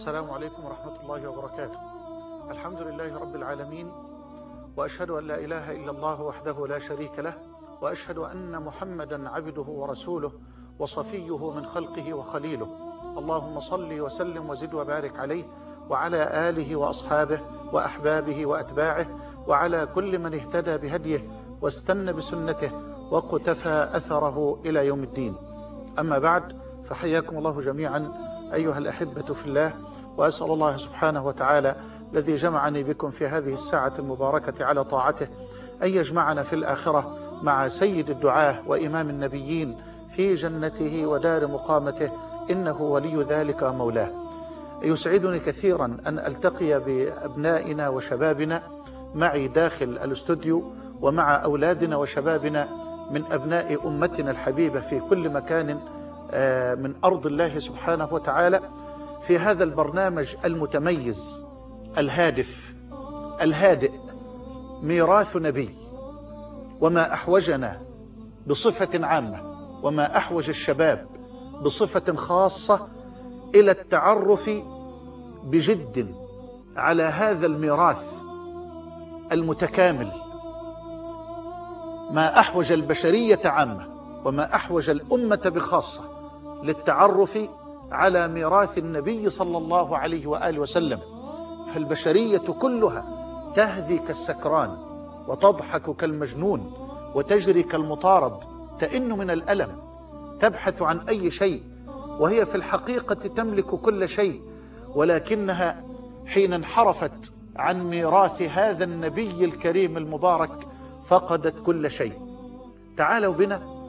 السلام عليكم ورحمة الله وبركاته. الحمد لله رب العالمين، وأشهد أن لا إله إلا الله وحده لا شريك له، وأشهد أن محمدا عبده ورسوله وصفيه من خلقه وخليله. اللهم صل وسلم وزد وبارك عليه وعلى آله وأصحابه وأحبابه وأتباعه وعلى كل من اهتدى بهديه واستنى بسنته وقتفى أثره إلى يوم الدين. أما بعد، فحياكم الله جميعا أيها الأحبة في الله، وأسأل الله سبحانه وتعالى الذي جمعني بكم في هذه الساعة المباركة على طاعته أن يجمعنا في الآخرة مع سيد الدعاة وإمام النبيين في جنته ودار مقامته، إنه ولي ذلك ومولاه. يسعدني كثيرا أن ألتقي بأبنائنا وشبابنا معي داخل الاستوديو، ومع أولادنا وشبابنا من أبناء أمتنا الحبيبة في كل مكان من أرض الله سبحانه وتعالى، في هذا البرنامج المتميز الهادف الهادئ، ميراث نبي. وما أحوجنا بصفة عامة، وما أحوج الشباب بصفة خاصة إلى التعرف بجد على هذا الميراث المتكامل. ما أحوج البشرية عامة وما أحوج الأمة بخاصة للتعرف على ميراث النبي صلى الله عليه وآله وسلم. فالبشرية كلها تهذي كالسكران وتضحك كالمجنون وتجري كالمطارد، تئن من الألم، تبحث عن أي شيء، وهي في الحقيقة تملك كل شيء، ولكنها حين انحرفت عن ميراث هذا النبي الكريم المبارك فقدت كل شيء. تعالوا بنا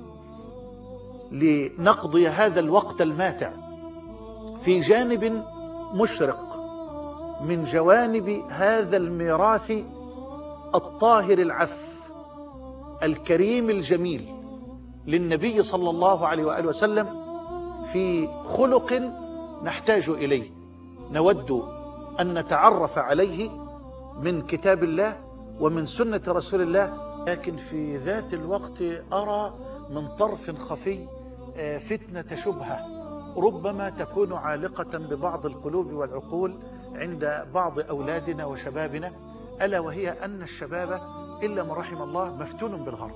لنقضي هذا الوقت الماتع في جانب مشرق من جوانب هذا الميراث الطاهر العف الكريم الجميل للنبي صلى الله عليه وآله وسلم، في خلق نحتاج إليه، نود أن نتعرف عليه من كتاب الله ومن سنة رسول الله. لكن في ذات الوقت أرى من طرف خفي فتنة شبهة ربما تكون عالقة ببعض القلوب والعقول عند بعض أولادنا وشبابنا، ألا وهي أن الشباب إلا من رحم الله مفتون بالغرب.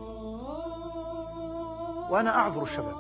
وأنا أعذر الشباب،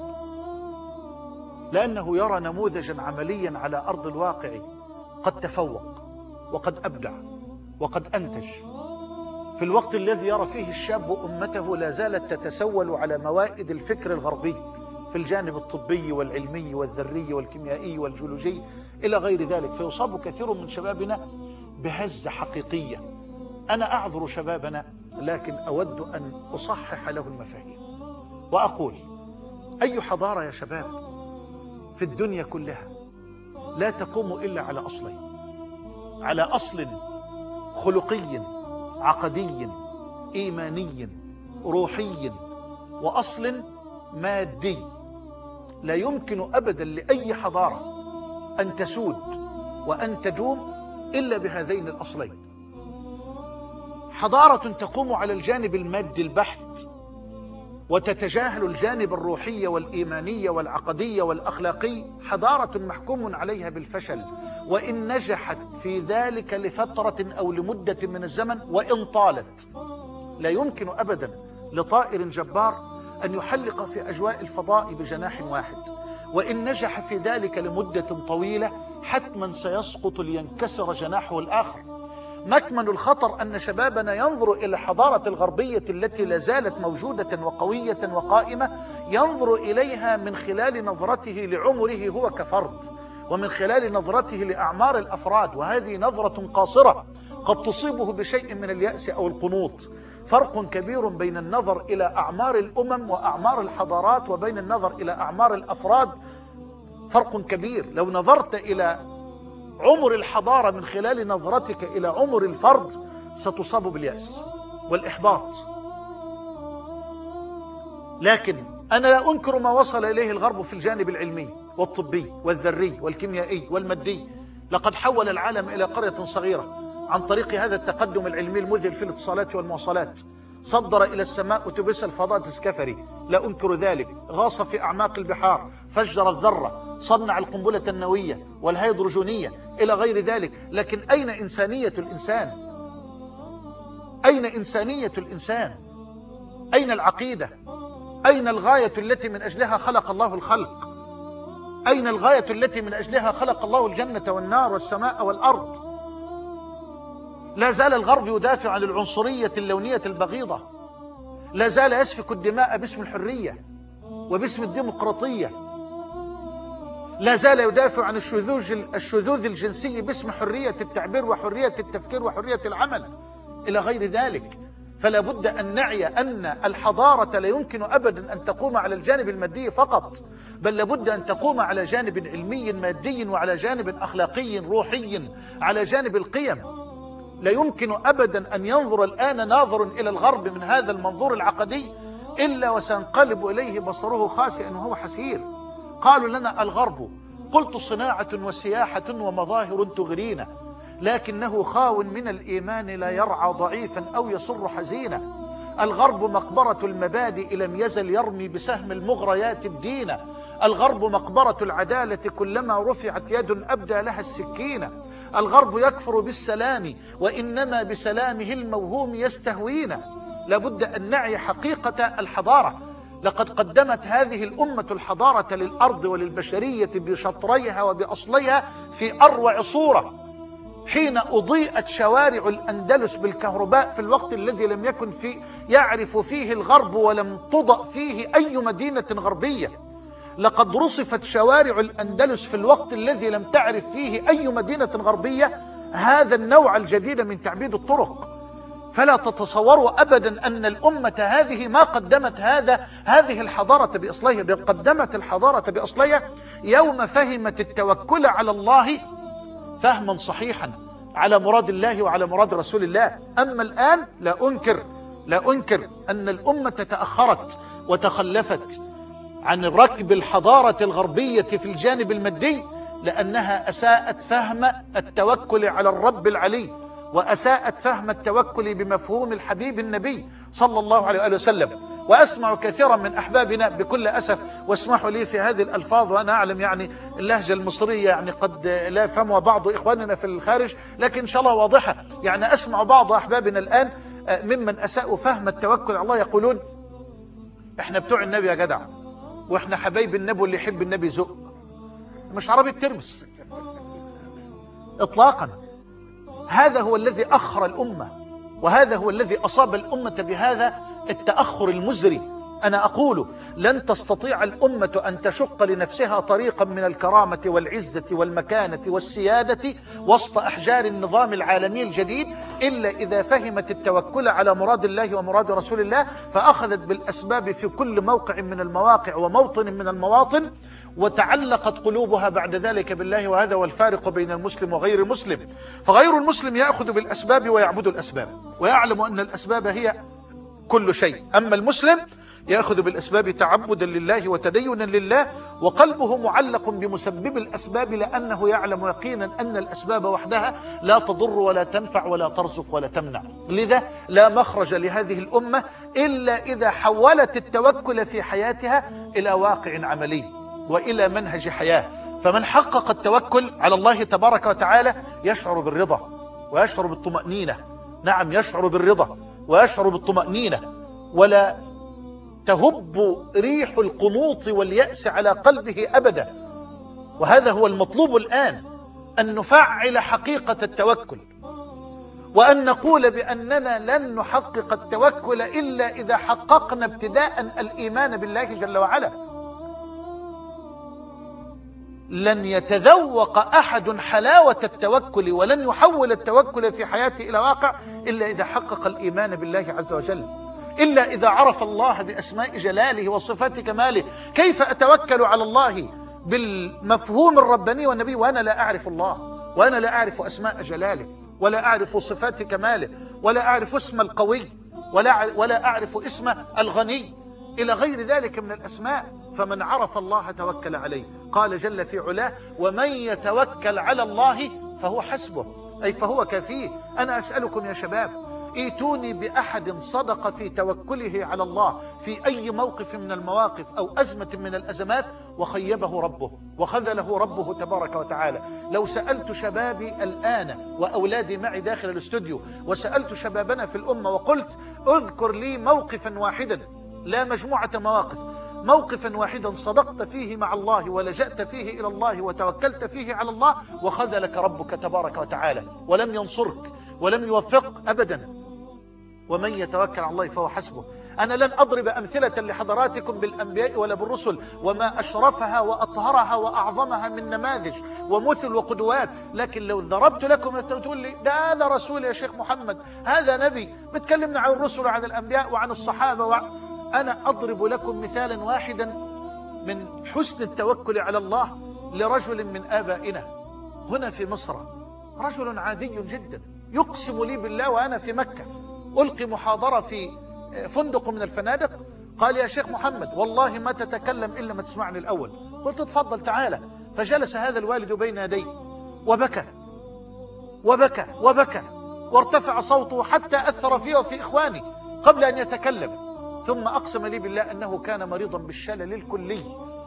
لأنه يرى نموذجا عمليا على أرض الواقع قد تفوق وقد أبدع وقد أنتج، في الوقت الذي يرى فيه الشاب أمته لا زالت تتسول على موائد الفكر الغربي في الجانب الطبي والعلمي والذري والكيميائي والجيولوجي إلى غير ذلك، فيصاب كثير من شبابنا بهزة حقيقية. أنا أعذر شبابنا، لكن أود أن أصحح له المفاهيم وأقول: أي حضارة يا شباب في الدنيا كلها لا تقوم إلا على أصلين، على أصل خلقي عقدي إيماني روحي، وأصل مادي. لا يمكن أبدا لأي حضارة أن تسود وأن تدوم إلا بهذين الأصلين. حضارة تقوم على الجانب المادي البحت وتتجاهل الجانب الروحي والإيماني والعقدي والأخلاقي، حضارة محكوم عليها بالفشل، وإن نجحت في ذلك لفترة أو لمدة من الزمن وإن طالت. لا يمكن أبدا لطائر جبار أن يحلق في أجواء الفضاء بجناح واحد، وإن نجح في ذلك لمدة طويلة حتما سيسقط لينكسر جناحه الآخر. مكمن الخطر أن شبابنا ينظر إلى الحضارة الغربية التي لا زالت موجودة وقوية وقائمة، ينظر إليها من خلال نظرته لعمره هو كفرد، ومن خلال نظرته لأعمار الأفراد، وهذه نظرة قاصرة قد تصيبه بشيء من اليأس أو القنوط. فرق كبير بين النظر إلى أعمار الأمم وأعمار الحضارات وبين النظر إلى أعمار الأفراد، فرق كبير. لو نظرت إلى عمر الحضارة من خلال نظرتك إلى عمر الفرد ستصاب باليأس والإحباط. لكن أنا لا أنكر ما وصل إليه الغرب في الجانب العلمي والطبي والذري والكيميائي والمادي. لقد حول العالم إلى قرية صغيرة عن طريق هذا التقدم العلمي المذهل في الاتصالات والمواصلات. صدر إلى السماء أتوبيس الفضاء ديسكفري لا أنكر ذلك، غاص في أعماق البحار، فجر الذرة، صنع القنبلة النووية والهيدروجينية إلى غير ذلك. لكن أين إنسانية الإنسان؟ أين إنسانية الإنسان؟ أين العقيدة؟ أين الغاية التي من أجلها خلق الله الخلق؟ أين الغاية التي من أجلها خلق الله الجنة والنار والسماء والأرض؟ لا زال الغرب يدافع عن العنصرية اللونية البغيضة، لا زال يسفك الدماء باسم الحرية وباسم الديمقراطية، لا زال يدافع عن الشذوذ الجنسي باسم حرية التعبير وحرية التفكير وحرية العمل إلى غير ذلك. فلا بد أن نعي أن الحضارة لا يمكن أبدا أن تقوم على الجانب المادي فقط، بل لابد أن تقوم على جانب علمي مادي وعلى جانب أخلاقي روحي، على جانب القيم. لا يمكن أبدا أن ينظر الآن ناظر إلى الغرب من هذا المنظور العقدي إلا وسينقلب إليه بصره خاسئا وهو حسير. قالوا لنا الغرب، قلت صناعة وسياحة ومظاهر تغرينا، لكنه خاو من الإيمان لا يرعى ضعيفا أو يصر حزينا. الغرب مقبرة المبادئ لم يزل يرمي بسهم المغريات الدين. الغرب مقبرة العدالة كلما رفعت يد أبدى لها السكينة. الغرب يكفر بالسلام وإنما بسلامه الموهوم يستهوينا. لابد أن نعي حقيقة الحضارة. لقد قدمت هذه الأمة الحضارة للأرض وللبشرية بشطريها وبأصليها في أروع صورة، حين أضيئت شوارع الأندلس بالكهرباء في الوقت الذي لم يكن يعرف فيه الغرب ولم تضأ فيه أي مدينة غربية. لقد رصفت شوارع الأندلس في الوقت الذي لم تعرف فيه أي مدينة غربية هذا النوع الجديد من تعبيد الطرق. فلا تتصوروا أبدا أن الأمة هذه ما قدمت هذه الحضارة بأصلها، بل قدمت الحضارة بأصلها يوم فهمت التوكل على الله فهما صحيحا على مراد الله وعلى مراد رسول الله. أما الآن لا أنكر أن الأمة تأخرت وتخلفت عن ركب الحضارة الغربية في الجانب المادي، لأنها أساءت فهم التوكل على الرب العلي، وأساءت فهم التوكل بمفهوم الحبيب النبي صلى الله عليه وسلم. وأسمع كثيرا من أحبابنا بكل أسف، واسمحوا لي في هذه الألفاظ وأنا أعلم يعني اللهجة المصرية يعني قد لا يفهمها بعض إخواننا في الخارج، لكن إن شاء الله واضحة. يعني أسمع بعض أحبابنا الآن ممن أساءوا فهم التوكل على الله يقولون إحنا بتوع النبي يا جدع، وإحنا حبايب النبي واللي يحب النبي زق. مش عربي الترمس إطلاقا. هذا هو الذي أخر الأمة، وهذا هو الذي أصاب الأمة بهذا التأخر المزري. أنا أقول لن تستطيع الأمة أن تشق لنفسها طريقا من الكرامة والعزة والمكانة والسيادة وسط أحجار النظام العالمي الجديد إلا إذا فهمت التوكل على مراد الله ومراد رسول الله، فأخذت بالأسباب في كل موقع من المواقع وموطن من المواطن، وتعلقت قلوبها بعد ذلك بالله. وهذا هو الفارق بين المسلم وغير المسلم. فغير المسلم يأخذ بالأسباب ويعبد الأسباب ويعلم أن الأسباب هي كل شيء، أما المسلم يأخذ بالأسباب تعبدا لله وتدينا لله، وقلبه معلق بمسبب الأسباب، لأنه يعلم يقينا أن الأسباب وحدها لا تضر ولا تنفع ولا ترزق ولا تمنع. لذا لا مخرج لهذه الأمة إلا إذا حولت التوكل في حياتها إلى واقع عملي وإلى منهج حياة. فمن حقق التوكل على الله تبارك وتعالى يشعر بالرضا ويشعر بالطمأنينة. نعم، يشعر بالرضا ويشعر بالطمأنينة، ولا تهب ريح القنوط واليأس على قلبه أبدا. وهذا هو المطلوب الآن، أن نفعل حقيقة التوكل، وأن نقول بأننا لن نحقق التوكل إلا إذا حققنا ابتداء الإيمان بالله جل وعلا. لن يتذوق أحد حلاوة التوكل ولن يحول التوكل في حياته إلى واقع إلا إذا حقق الإيمان بالله عز وجل، إلا إذا عرف الله بأسماء جلاله وصفات كماله. كيف أتوكل على الله بالمفهوم الرباني والنبي وأنا لا أعرف الله، وأنا لا أعرف أسماء جلاله، ولا أعرف صفات كماله، ولا أعرف اسم القوي، ولا أعرف اسم الغني، إلى غير ذلك من الأسماء. فمن عرف الله توكل عليه. قال جل في علاه: ومن يتوكل على الله فهو حسبه، أي فهو كافيه. أنا أسألكم يا شباب، ائتوني بأحد صدق في توكله على الله في أي موقف من المواقف أو أزمة من الأزمات وخيبه ربه وخذله ربه تبارك وتعالى. لو سألت شبابي الآن وأولادي معي داخل الاستوديو وسألت شبابنا في الأمة وقلت اذكر لي موقفا واحدا، لا مجموعة مواقف، موقفا واحدا صدقت فيه مع الله ولجأت فيه إلى الله وتوكلت فيه على الله وخذلك ربك تبارك وتعالى ولم ينصرك ولم يوفقك أبدا. ومن يتوكل على الله فهو حسبه. أنا لن أضرب أمثلة لحضراتكم بالأنبياء ولا بالرسل وما أشرفها وأطهرها وأعظمها من نماذج ومثل وقدوات، لكن لو ضربت لكم تقول لي ده هذا رسول يا شيخ محمد، هذا نبي، بتكلمنا عن الرسل وعن الأنبياء وعن الصحابة أنا أضرب لكم مثالا واحدا من حسن التوكل على الله لرجل من آبائنا هنا في مصر، رجل عادي جدا يقسم لي بالله وأنا في مكة ألقي محاضرة في فندق من الفنادق، قال يا شيخ محمد والله ما تتكلم إلا ما تسمعني الأول. قلت تفضل تعالى. فجلس هذا الوالد بين يدي وبكى وبكى وبكى وارتفع صوته حتى أثر فيه وفي إخواني قبل أن يتكلم، ثم أقسم لي بالله أنه كان مريضا بالشلل الكلي،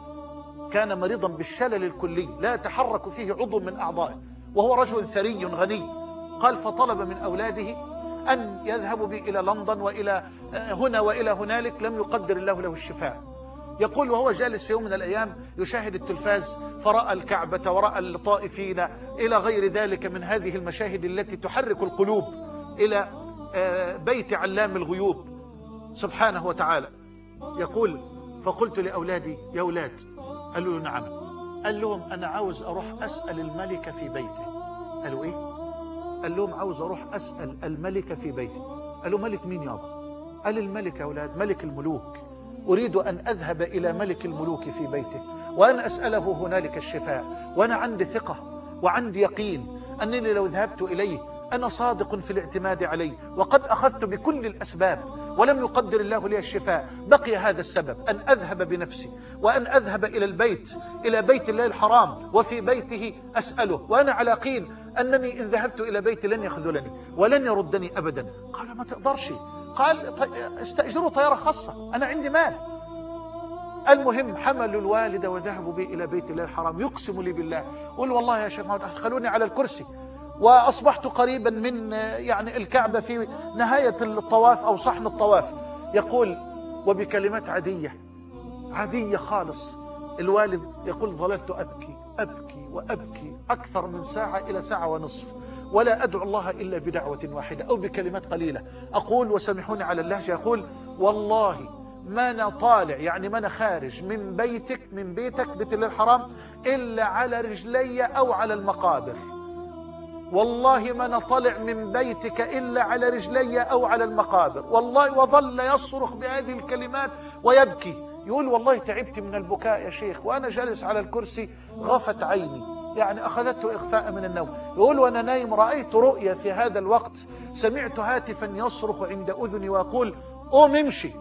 كان مريضا بالشلل الكلي لا يتحرك فيه عضو من أعضائه، وهو رجل ثري غني. قال فطلب من أولاده أن يذهبوا بي إلى لندن وإلى هنا وإلى هنالك، لم يقدر الله له الشفاء. يقول وهو جالس في يوم من الأيام يشاهد التلفاز فرأى الكعبة ورأى الطائفين إلى غير ذلك من هذه المشاهد التي تحرك القلوب إلى بيت علام الغيوب سبحانه وتعالى. يقول فقلت لأولادي يا أولاد، قالوا له نعم. قال لهم أنا عاوز أروح أسأل الملك في بيته. قالوا إيه؟ قال لهم عاوز أروح أسأل الملك في بيته. قالوا ملك مين يابا؟ قال الملك يا أولاد ملك الملوك، أريد أن أذهب إلى ملك الملوك في بيته وأن أسأله هنالك الشفاء، وأنا عندي ثقة وعندي يقين أنني لو ذهبت إليه أنا صادق في الاعتماد عليه وقد أخذت بكل الأسباب ولم يقدر الله لي الشفاء. بقي هذا السبب أن أذهب بنفسي وأن أذهب إلى البيت، إلى بيت الله الحرام وفي بيته أسأله، وأنا على يقين أنني إن ذهبت إلى بيتي لن يخذلني ولن يردني أبدا. قال ما تقدرش. قال استأجروا طيارة خاصة، أنا عندي مال. المهم حملوا الوالد وذهبوا بي إلى بيت الله الحرام. يقسم لي بالله قل والله يا شيخ محمد أدخلوني على الكرسي وأصبحت قريبا من يعني الكعبة في نهاية الطواف أو صحن الطواف. يقول وبكلمات عادية خالص الوالد يقول ظللت أبكي وأبكي أكثر من ساعة إلى ساعة ونصف ولا أدعو الله إلا بدعوة واحدة أو بكلمات قليلة. أقول وسامحوني على اللهجة، يقول والله ما أنا طالع يعني ما أنا خارج من بيتك بيت الله الحرام إلا على رجلي أو على المقابر، والله ما أنا طالع من بيتك إلا على رجلي أو على المقابر والله. وظل يصرخ بهذه الكلمات ويبكي. يقول والله تعبت من البكاء يا شيخ وأنا جالس على الكرسي غفت عيني، يعني أخذته إغفاء من النوم. يقول وأنا نايم رأيت رؤيا في هذا الوقت، سمعت هاتفا يصرخ عند أذني ويقول قوم امشي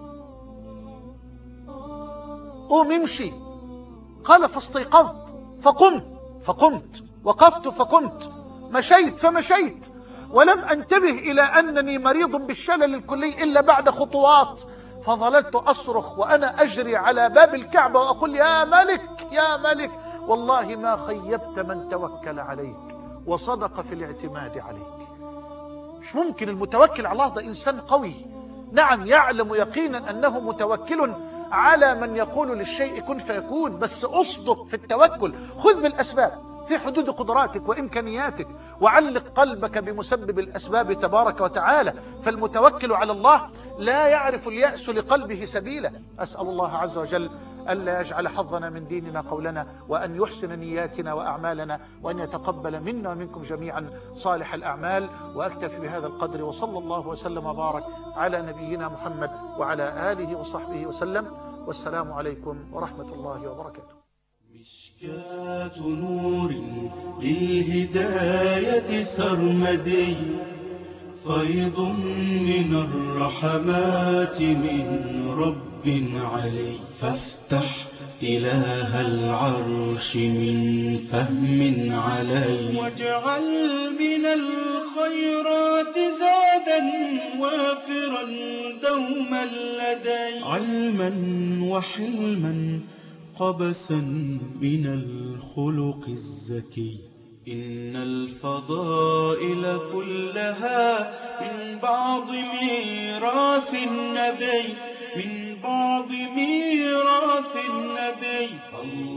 قوم امشي. قال فاستيقظت فقمت وقفت فقمت، مشيت فمشيت ولم أنتبه إلى أنني مريض بالشلل الكلي إلا بعد خطوات. فظللت أصرخ وأنا أجري على باب الكعبة وأقول يا ملك يا ملك والله ما خيبت من توكل عليك وصدق في الاعتماد عليك. مش ممكن المتوكل على الله ده إنسان قوي، نعم يعلم يقينا أنه متوكل على من يقول للشيء كن فيكون، بس أصدق في التوكل، خذ بالأسباب في حدود قدراتك وإمكانياتك وعلق قلبك بمسبب الأسباب تبارك وتعالى. فالمتوكل على الله لا يعرف اليأس لقلبه سبيلا. أسأل الله عز وجل ألا يجعل حظنا من ديننا قولنا، وأن يحسن نياتنا وأعمالنا، وأن يتقبل منا ومنكم جميعا صالح الأعمال. وأكتفي بهذا القدر، وصلى الله وسلم وبارك على نبينا محمد وعلى آله وصحبه وسلم، والسلام عليكم ورحمة الله وبركاته. مشكاة نور للهداية سرمدي، فيض من الرحمات من رب علي. فافتح إله العرش من فهم علي، واجعل من الخيرات زادا وافرا دوما لدي، علما وحلما قبسا من الخلق الزكي. إن الفضائل كلها من بعض ميراث النبي، من بعض ميراث النبي.